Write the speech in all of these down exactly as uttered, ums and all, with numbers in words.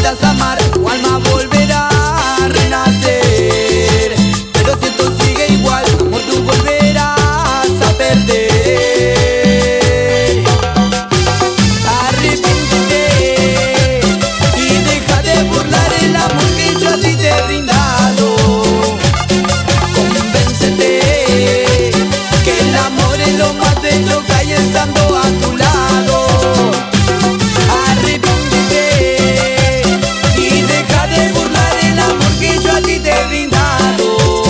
decidas amar, tu alma volverá a renacer. Pero si esto sigue igual, amor, tú volverás a perder. Arrepiéntete y deja de burlar el amor que yo a ti te he brindado. Convéncete que el amor es lo más bello que hay estando a tu lado. Arrepiéntete y deja de burlar el amor que yo a ti te he brindado.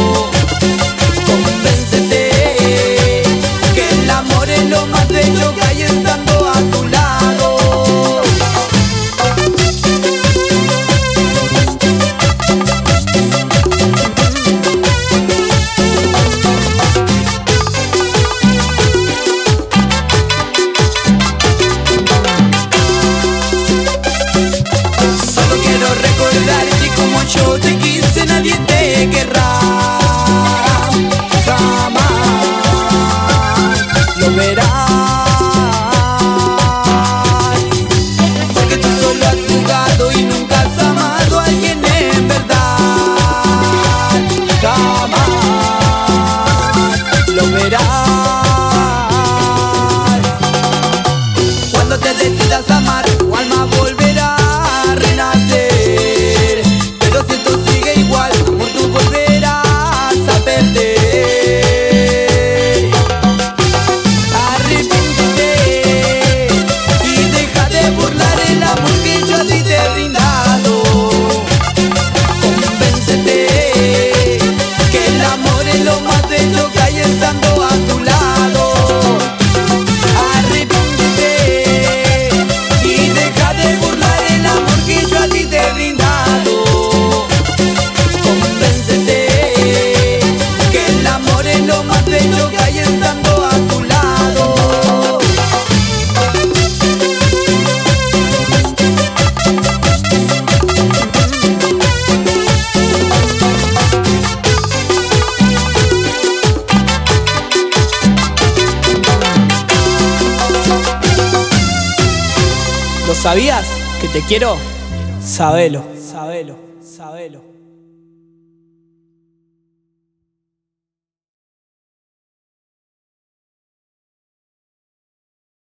Convéncete que el amor es lo más bello que hay estando a tu lado. Solo quiero recordarte como yo te quise, nadie te querrá. Jamás lo verás, porque tú solo has jugado y nunca has amado a alguien en verdad. Jamás lo verás. Cuando te decidas amar, tu alma volverá a renacer. Pero si esto sigue igual, amor, tú volverás a perder. Arrepiéntete y deja de burlar el amor que yo a ti te he brindado. Convéncete que el amor es lo más bello que hay estando a tu lado. Arrepiéntete y deja de burlar el amor que yo a ti te he brindado. Convéncete que el amor es lo más bello que hay estando a tu lado. ¿Lo sabías? Que te quiero. Sabelo, sabelo, sabelo.